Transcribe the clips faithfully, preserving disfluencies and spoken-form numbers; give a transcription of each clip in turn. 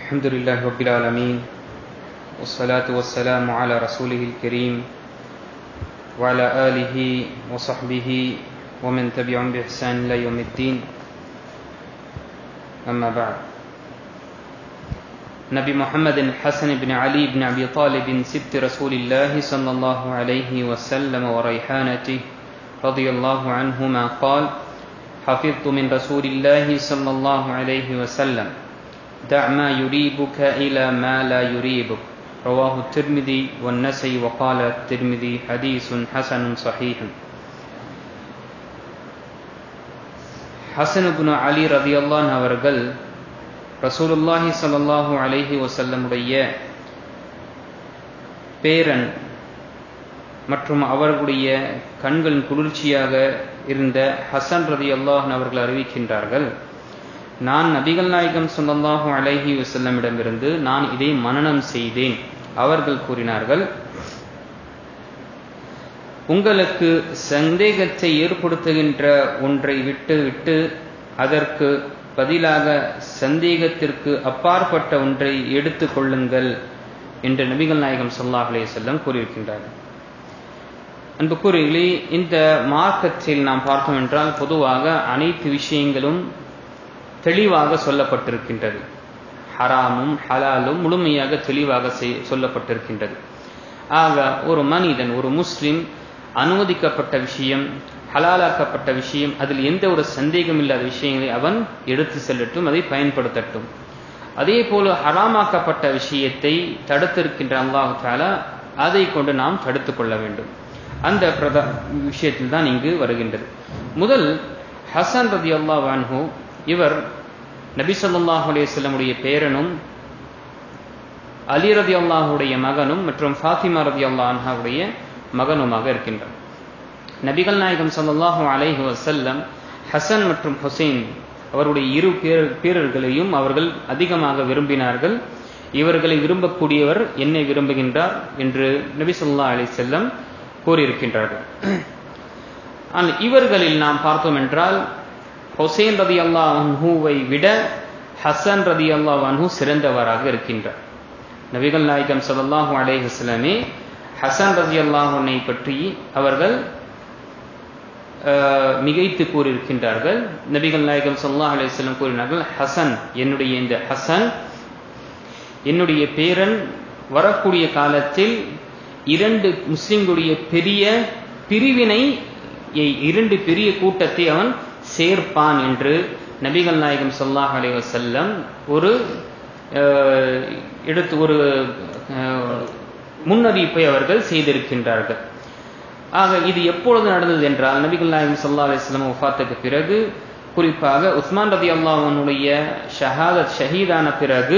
الحمد لله رب العالمين والصلاة والسلام على رسوله الكريم وعلى آله وصحبه ومن تبعهم بإحسان إلى يوم الدين أما بعد. نبي محمد الحسن بن علي بن أبي طالب سبط رسول الله صلى الله عليه وسلم وريحانته رضي الله عنهما قال: حفظت من رسول الله صلى الله عليه وسلم: دع ما يريبك إلى ما لا يريبك. رواه الترمذي والنسائي. وقال الترمذي: حديث حسن صحيح. ஹசன் இப்னு அலி ரலியல்லாஹு அன்ஹு அவர்கள் ரசூலுல்லாஹி ஸல்லல்லாஹு அலைஹி வஸல்லம் உடைய பேரன் மற்றும் அவர்களுடைய கண்களின் குளிர்ச்சியாக இருந்த ஹசன் ரலியல்லாஹு அன்ஹு அவர்கள் அறிவிக்கின்றார்கள்: நான் நபிகள் நாயகம் ஸல்லல்லாஹு அலைஹி வஸல்லமிடமிருந்து நான் இதை மனனம் செய்தேன். அவர்கள் கூறினார்கள்: உங்களுக்கு சந்தேகத்தை ஏற்படுத்துகின்ற ஒன்றை விட்டு விட்டு அதற்கு பதிலாக சந்தேகத்திற்கு அப்பாற்பட்ட ஒன்றை எடுத்து கொள்ளுங்கள் என்று நபிகள் நாயகம் ஸல்லல்லாஹு அலைஹி வஸல்லம் கூறியிருக்கின்றார்கள். அன்புக்குரியவர்களே, இந்த மார்க்கத்தில் நாம் பார்த்தோம் என்றால் பொதுவாக அனைத்து விஷயங்களும் தெளிவாக சொல்லப்பட்டிருக்கின்றது. ஹராமும் ஹலாலும் முழுமையாக தெளிவாக சொல்லப்பட்டிருக்கின்றது. ஆக ஒரு மனிதன், ஒரு முஸ்லிம் அனுமதிக்கப்பட்ட விஷயம், ஹலாலாக்கப்பட்ட விஷயம், அதில் எந்த ஒரு சந்தேகம் இல்லாத விஷயங்களை அவன் எடுத்து செல்லட்டும், அதை பயன்படுத்தட்டும். அதே போல ஹராமாக்கப்பட்ட விஷயத்தை தடுத்திருக்கின்ற அல்லாஹ் தஆலா அதை கொண்டு நாம் தடுத்து கொள்ள வேண்டும். அந்த பிரதா விஷயத்தில் தான் இங்கு வருகின்றது. முதல் ஹசன் ரலியல்லாஹு அன்ஹு, இவர் நபி ஸல்லல்லாஹு அலைஹி வஸல்லம் உடைய பேரனும் அலி ரலியல்லாஹுடைய மகனும் மற்றும் ஃபாத்திமா ரலியல்லாஹு அன்ஹாவுடைய மகனுமாக இருக்கின்றார். நபிகள் நாயகம் ஸல்லல்லாஹு அலைஹி வஸல்லம் ஹசன் மற்றும் ஹுசைன் அவருடைய இரு பேரர்களையும் அவர்கள் அதிகமாக விரும்பினார்கள். இவர்களை விரும்பக்கூடியவர் என்னை விரும்புகின்றார் என்று நபி ஸல்லல்லாஹு அலைஹி வஸல்லம் கூறியிருக்கின்றார்கள். ஆனால் இவர்களில் நாம் பார்த்தோம் என்றால் ஹுசைன் ரலியல்லாஹு அன்ஹுவை விட ஹசன் ரலியல்லாஹு அன்ஹு சிறந்தவராக இருக்கின்றார். நபிகள் நாயகம் ஸல்லல்லாஹு அலைஹி வஸல்லமே ஹசன் ரலியல்லாஹு அன்ஹை பற்றி அவர்கள் மிகைத்து கூறியிருக்கின்றார்கள். நபிகள் நாயகம் ஸல்லல்லாஹு அலைஹி வஸல்லம் கூறினார்கள்: ஹசன், என்னுடைய இந்த ஹசன் என்னுடைய பேரன் வரக்கூடிய காலத்தில் இரண்டு முஸ்லிம்களுடைய பெரிய பிரிவினை, இரண்டு பெரிய கூட்டத்தை அவன் சேர்ப்பான் என்று நபிகள் நாயகம் ஸல்லல்லாஹு அலைஹி வஸல்லம் ஒரு எடுத்து ஒரு முன்னறிவிப்பை அவர்கள் செய்திருக்கின்றார்கள். ஆக இது எப்பொழுது நடந்தது என்றால் நபிகள் நாயகம் ஸல்லல்லாஹு அலைஹி வஸல்லம் வஃபாத்துக்கு பிறகு, குறிப்பாக உஸ்மான் ரலியல்லாஹு அன்ஹுடைய ஷஹாதத் ஷஹீதான பிறகு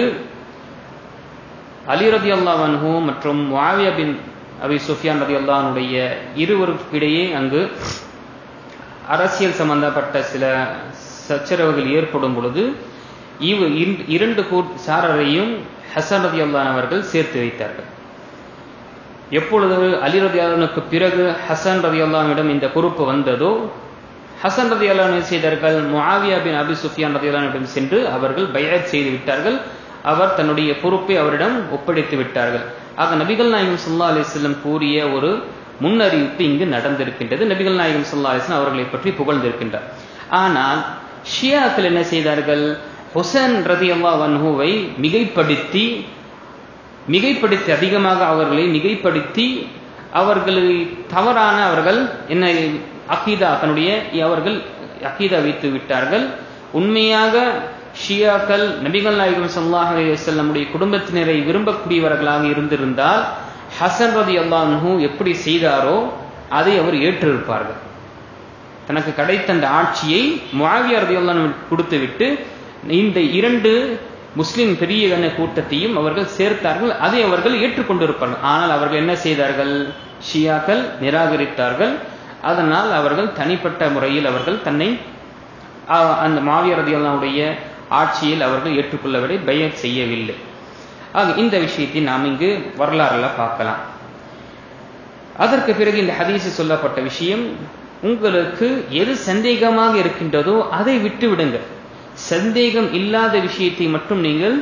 அலி ரலியல்லாஹு அன்ஹு மற்றும் முஆவியா பின் அபி சுஃபியான் ரலியல்லாஹு அன்ஹுடைய இருவருக்கிடையே அங்கு அரசியல் சம்பந்தப்பட்ட சில சச்சரவுகள் ஏற்படும் பொழுது இவ் இரண்டு சாரரையும் ஹசன் ரலியல்லாஹு அன்ஹு அவர்கள் சேர்த்து வைத்தார்கள். எப்பொழுது அலி ரலியல்லாஹு அன்ஹுக்கு பிறகு ஹசன் ரலியல்லாஹு அன்ஹுவிடம் இந்த பொறுப்பு வந்ததோ, ஹசன் ரலியல்லாஹு அன்ஹு செய்தார்கள், முஆவியா பின் அபி சுஃபியான் ரலியல்லாஹு அன்ஹுவிடம் சென்று அவர்கள் பைஅத் செய்து விட்டார்கள். அவர் தன்னுடைய பொறுப்பை அவரிடம் ஒப்படைத்து விட்டார்கள். ஆக நபிகள் நாயகம் ஸல்லல்லாஹு அலைஹி வஸல்லம் கூறிய ஒரு முன்னறிவிப்பு இங்கு நடந்திருக்கின்றது. நபிகள் நாயகம் ஸல்லல்லாஹு அலைஹி வஸல்லம் அவர்களை பற்றி புகழ்ந்திருக்கின்றார். ஆனால் ஷியாக்கள் என்ன செய்தார்கள்? ஹுசைன் ரலியல்லாஹு அன்ஹுவை மிகைப்படுத்தி மிகைப்படுத்தி அதிகமாக அவர்களை மிகைப்படுத்தி அவர்களை தவறான அவர்கள் என்ன அகீதா தன்னுடைய அவர்கள் அகீதா வைத்து விட்டார்கள். உண்மையாக ஷியாக்கள் நபிகள் நாயகம் ஸல்லல்லாஹு அலைஹி வஸல்லம் உடைய குடும்பத்தினரை விரும்பக்கூடியவர்களாக இருந்திருந்தால் ஹசன் ரலியல்லாஹு அன்ஹு எப்படி செய்தாரோ அதை அவர் ஏற்றிருப்பார்கள். தனக்கு கிடைத்த அந்த ஆட்சியை முஆவியா ரலியல்லாஹு அன்ஹு கொடுத்துவிட்டு இந்த இரண்டு முஸ்லிம் பெரிய கூட்டத்தையும் அவர்கள் சேர்த்தார்கள். அதை அவர்கள் ஏற்றுக்கொண்டிருப்பார்கள். ஆனால் அவர்கள் என்ன செய்தார்கள்? ஷியாக்கள் நிராகரித்தார்கள். அதனால் அவர்கள் தனிப்பட்ட முறையில் அவர்கள் தன்னை அந்த முஆவியா ரலியல்லாஹு அன்ஹுடைய ஆட்சியில் அவர்கள் ஏற்றுக்கொள்ளவில்லை, பைஅத் செய்யவில்லை. ஆக இந்த விஷயத்தை நாம் இங்கு வரலாறுல பார்க்கலாம். அதற்கு பிறகு இந்த ஹதீஸில் சொல்லப்பட்ட விஷயம், உங்களுக்கு எது சந்தேகமாக இருக்கின்றதோ அதை விட்டு விடுங்க, சந்தேகம் இல்லாத விஷயத்தை மட்டும் நீங்கள்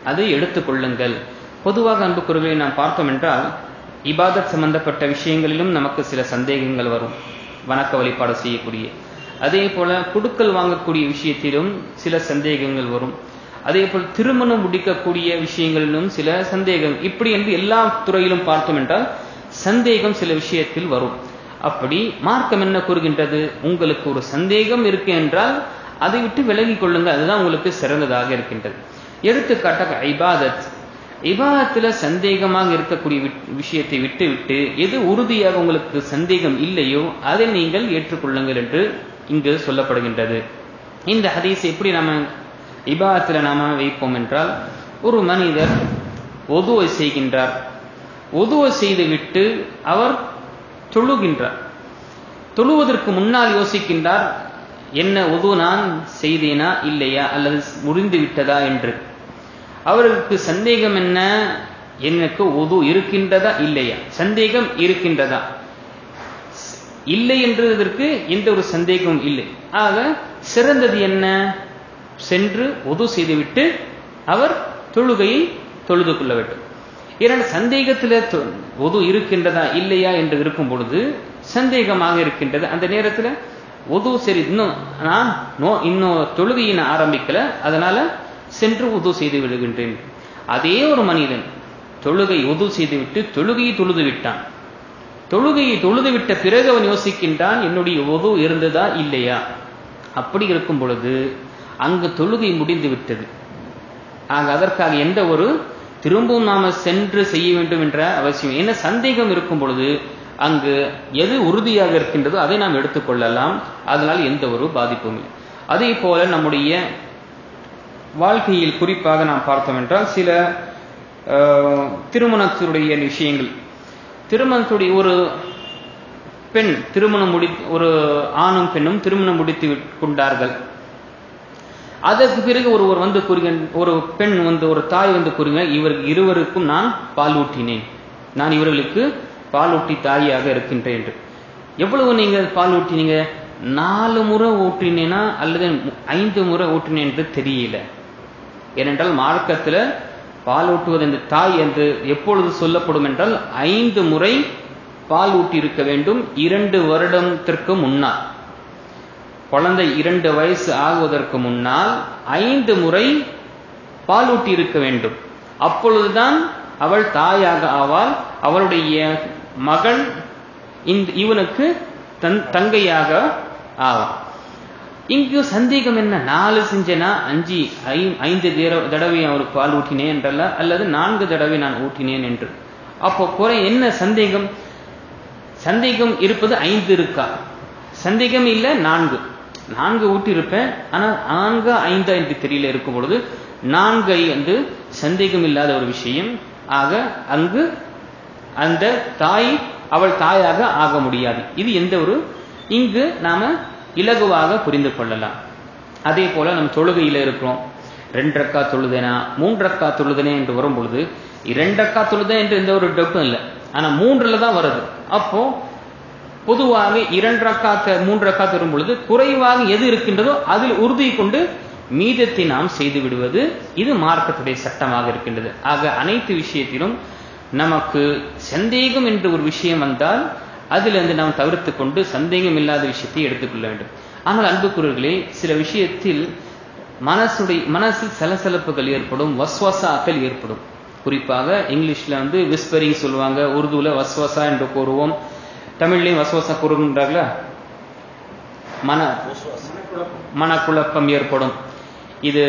அதை எடுத்துக்கொள்ளுங்கள். பொதுவாக அன்புக்குரியவர்களை நாம் பார்த்தோம் என்றால் இபாதத் சம்பந்தப்பட்ட விஷயங்களிலும் நமக்கு சில சந்தேகங்கள் வரும், வணக்க வழிபாடு செய்யக்கூடிய. அதே போல குடுக்கல் வாங்கக்கூடிய விஷயத்திலும் சில சந்தேகங்கள் வரும். அதே போல் திருமணம் முடிக்கக்கூடிய விஷயங்களிலும் சில சந்தேகம். இப்படி என்று எல்லா துறையிலும் பார்த்தோம் என்றால் சந்தேகம் சில விஷயத்தில் வரும். அப்படி மார்க்கம் என்ன கூறுகின்றது? உங்களுக்கு ஒரு சந்தேகம் இருக்கு என்றால் அதை விட்டு விலகிக் கொள்ளுங்கள், அதுதான் உங்களுக்கு சிறந்ததாக இருக்கின்றது. எடுத்துக்காட்டாக இபாதத், இபாதத்துல சந்தேகமாக இருக்கக்கூடிய விஷயத்தை விட்டு விட்டு எது உறுதியாக உங்களுக்கு சந்தேகம் இல்லையோ அதை நீங்கள் ஏற்றுக்கொள்ளுங்கள் என்று இங்கு சொல்லப்படுகின்றது. இந்த ஹதீஸ் எப்படி நாம இபாதத்துல நாம வைப்போம் என்றால், ஒரு மனிதர் ஒதுவை செய்கின்றார், ஒதுவை செய்து விட்டு அவர் தொழுகின்றார். தொழுவதற்கு முன்னால் யோசிக்கின்றார், என்ன ஒது நான் செய்தேனா இல்லையா அல்லது முடிந்து விட்டதா என்று. அவருக்கு சந்தேகம் என்ன, எனக்கு ஒது இருக்கின்றதா இல்லையா, சந்தேகம் இருக்கின்றதா இல்லை என்றதற்கு எந்த ஒரு சந்தேகமும் இல்லை. ஆக சிறந்தது என்ன, சென்று ஒது செய்துவிட்டு அவர் தொழுகையை தொழுது கொள்ள வேண்டும். ஏன்னா சந்தேகத்தில் ஒது இருக்கின்றதா இல்லையா என்று இருக்கும் பொழுது சந்தேகமாக இருக்கின்றது, அந்த நேரத்தில் ஒது சரி இன்னும் நான் நோ இன்னும் தொழுகையை நான் ஆரம்பிக்கல, அதனால சென்று உது செய்து விடுகின்றேன். அதே ஒரு மனிதன் தொழுகை உது செய்துவிட்டு தொழுகையை தொழுது விட்டான். தொழுகையை தொழுது விட்ட பிறகு அவன் யோசிக்கின்றான், என்னுடைய உது இருந்ததா இல்லையா. அப்படி இருக்கும் பொழுது அங்கு தொழுகை முடிந்து விட்டது. ஆக அதற்காக எந்த ஒரு திரும்பவும் நாம சென்று செய்ய வேண்டும் என்ற அவசியம். என்ன சந்தேகம் இருக்கும் பொழுது அங்கு எது உறுதியாக இருக்கின்றதோ அதை நாம் எடுத்துக்கொள்ளலாம், அதனால் எந்த ஒரு பாதிப்பும் இல்லை. அதே போல நம்முடைய வாழ்க்கையில் குறிப்பாக நாம் பார்த்தோம் என்றால் சில திருமணத்துடைய விஷயங்கள், திருமணத்துடைய ஒரு பெண் திருமணம் முடி ஒரு ஆணும் பெண்ணும் திருமணம் முடித்து கொண்டார்கள். அதற்கு பிறகு ஒருவர் வந்து கூறுங்க, ஒரு பெண் வந்து ஒரு தாய் வந்து கூறுங்க, இவர் இருவருக்கும் நான் பால் ஊட்டினேன், நான் இவர்களுக்கு பால் ஊட்டி தாயாக இருக்கின்றேன் என்று. எவ்வளவு நீங்க பால் ஊட்டினீங்க? நாலு முறை ஊட்டினேனா அல்லது ஐந்து முறை ஊட்டினேன் என்று தெரியல. ஏனென்றால் மார்க்கத்தில் பால் ஊட்டுவது இந்த தாய் என்று எப்பொழுது சொல்லப்படும் என்றால் ஐந்து முறை பால் ஊட்டி இருக்க வேண்டும். இரண்டு வருடத்திற்கு முன்னால், குழந்தை இரண்டு வயசு ஆகுவதற்கு முன்னால் ஐந்து முறை பால் ஊட்டி இருக்க வேண்டும். அப்பொழுதுதான் அவள் தாயாக ஆவாள், அவளுடைய மகள் இந்த இவனுக்கு தன் தங்கையாக ஆவாள். இங்கு சந்தேகம் என்ன, நாலு செஞ்சனா அஞ்சு ஐந்து தடவை அவருக்கு பால் ஊட்டினேன் என்றல்ல, அல்லது நான்கு தடவை நான் ஊட்டினேன் என்று. அப்போ குறை என்ன சந்தேகம்? சந்தேகம் இருப்பது ஐந்து இருக்கா, சந்தேகம் இல்லை நான்கு நான்கு ஊட்டி இருப்பேன், ஆனால் நான்கு ஐந்து என்று தெரியல இருக்கும் பொழுது நான்கை வந்து சந்தேகம் இல்லாத ஒரு விஷயம். ஆக அங்கு அந்த தாய் அவள் தாயாக ஆக முடியாது. இது எந்த ஒரு இங்கு நாம இலகுவாக புரிந்து கொள்ளலாம். அதே போல நம் தொழுகையில் இருக்கிறோம், ரெண்டு ரக்கா தொழுதேனா மூன்று ரக்கா தொழுதனே என்று வரும் பொழுது இரண்டு ரக்கா தொழுதேன் என்று எந்த ஒரு டவுட்டும் இல்லை, ஆனா மூன்றுல தான் வருது. அப்போ பொதுவாக இரண்டு ரக்காத்த மூன்று ரக்காத் வரும் பொழுது குறைவாக எது இருக்கின்றதோ அதில் உறுதி கொண்டு மீதத்தை நாம் செய்து விடுவது, இது மார்க்கத்துடைய சட்டமாக இருக்கின்றது. ஆக அனைத்து விஷயத்திலும் நமக்கு சந்தேகம் என்று ஒரு விஷயம் வந்தால் அதிலிருந்து நாம் தவிர்த்து கொண்டு சந்தேகம் இல்லாத விஷயத்தை எடுத்துக்கொள்ள வேண்டும். ஆனால் அன்புக்குரியவர்களே, சில விஷயத்தில் மனசுடைய மனசில் சலசலப்புகள் ஏற்படும், வஸ்வாசாக்கள் ஏற்படும். குறிப்பாக இங்கிலீஷ்ல வந்து விஸ்பரிங் சொல்லுவாங்க, உருதுல வஸ்வசா என்று கூறுவோம், தமிழ்லையும் வஸ்வசா கூறுகின்றார்களா, மன மனக்குழப்பம் ஏற்படும். இது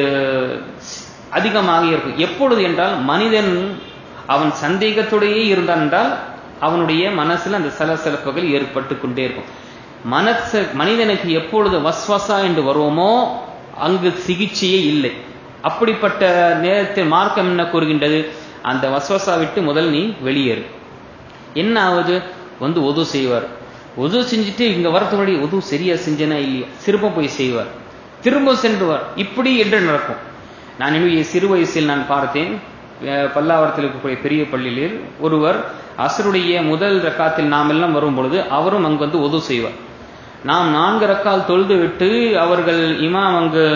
அதிகமாக இருக்கும். எப்பொழுது என்றால் மனிதன் அவன் சந்தேகத்தோடையே இருந்தான் என்றால் அவனுடைய மனசுல அந்த சலசலப்புகள் ஏற்பட்டு கொண்டே இருக்கும். மனச மனிதனுக்கு எப்பொழுது வஸ்வசா என்று வருவோமோ அங்கு சிகிச்சையே இல்லை. அப்படிப்பட்ட நேரத்தில் மார்க்கம் என்ன கூறுகின்றது, அந்த வஸ்வசா விட்டு முதல் நீ வெளியேறு. என்ன ஆகுது, வந்து ஒது செய்வார், ஒது செஞ்சுட்டு இங்க வரத்து முன்னாடி ஒது சரியா செஞ்சனா இல்லையா திரும்ப போய் செய்வார், திரும்ப சென்றுவார். இப்படி என்று நடக்கும். நான் என்னுடைய சிறு வயசில் நான் பார்த்தேன், பல்லாவரத்தில் இருக்கக்கூடிய பெரிய பள்ளியில் ஒருவர் அசருடைய முதல் ரக்காத்தில் நாம் எல்லாம் வரும் பொழுது அவரும் அங்கு வந்து ஒது செய்வார். நாம் நான்கு ரக்கால் தொழுது விட்டு அவர்கள் இமாம் அங்கு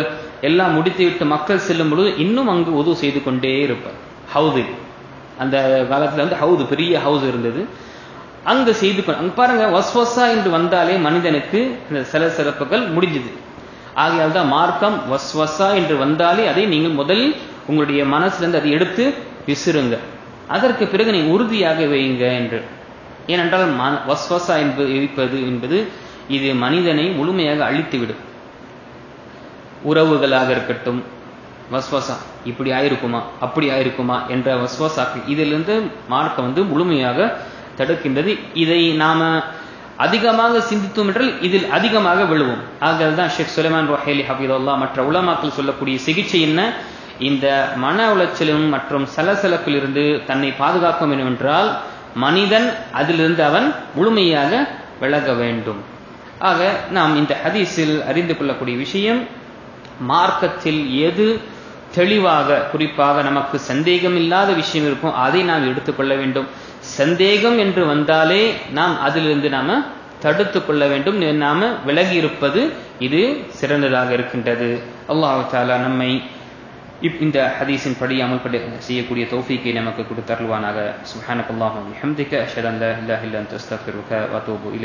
எல்லாம் முடித்துவிட்டு மக்கள் செல்லும் பொழுது இன்னும் அங்கு உது செய்து கொண்டே இருப்பார். ஹவுது, அந்த காலத்துல வந்து ஹவுது, பெரிய ஹவுஸ் இருந்தது, அங்கு செய்து அங்க பாருங்க, வஸ்வசா என்று வந்தாலே மனிதனுக்கு இந்த சில சிறப்புகள் முடிஞ்சது. ஆகையால் தான் மார்க்கம் வஸ்வசா என்று வந்தாலே அதை நீங்கள் முதல் உங்களுடைய மனசிலிருந்து அதை எடுத்து விசிறுங்க, அதற்கு பிறகு நீங்கள் உறுதியாக வையுங்க என்று. ஏனென்றால் வஸ்வசா என்பது இருப்பது என்பது இது மனிதனை முழுமையாக அழித்துவிடும். உறவுகளாக இருக்கட்டும், வஸ்வசா இப்படி ஆயிருக்குமா அப்படி ஆயிருக்குமா என்ற வஸ்வசாக்கள், இதிலிருந்து மார்க்கம் வந்து முழுமையாக தடுக்கின்றது. இதை நாம அதிகமாக சிந்தித்தோம் என்றால் இதில் அதிகமாக விழுவோம். ஆகையால் தான் ஷேக் சுலைமான் ருஹைலி ஹஃபிதுல்லாஹ் மற்ற உலமாக்கள் சொல்லக்கூடிய சிகிச்சை என்ன, இந்த மன உளைச்சலும் மற்றும் சலசலப்பில் இருந்து தன்னை பாதுகாக்க வேண்டும் என்றால் மனிதன் அதிலிருந்து அவன் முழுமையாக விலக வேண்டும். ஆக நாம் இந்த ஹதீஸில் அறிந்து கொள்ளக்கூடிய விஷயம், மார்க்கத்தில் எது தெளிவாக, குறிப்பாக நமக்கு சந்தேகம் இல்லாத விஷயம் இருக்கும் அதை நாம் எடுத்துக்கொள்ள வேண்டும். சந்தேகம் என்று வந்தாலே நாம் அதிலிருந்து நாம தடுத்து கொள்ள வேண்டும், நாம விலகி இருப்பது இது சிறந்ததாக இருக்கின்றது. அல்லாஹ் தஆலா நம்மை இந்த ஹதீஸின் படி அமல்படி செய்யக்கூடிய தௌஃபீக்கை நமக்கு கொடுத்தருள்வானாக. சுப்ஹானக்கல்லாஹு வ பிஹம்திக அஷ்ஹது அன் லா இலாஹா இல்லா அன்த அஸ்தக்ஃபிருக வ அத்தூபு இலைக்.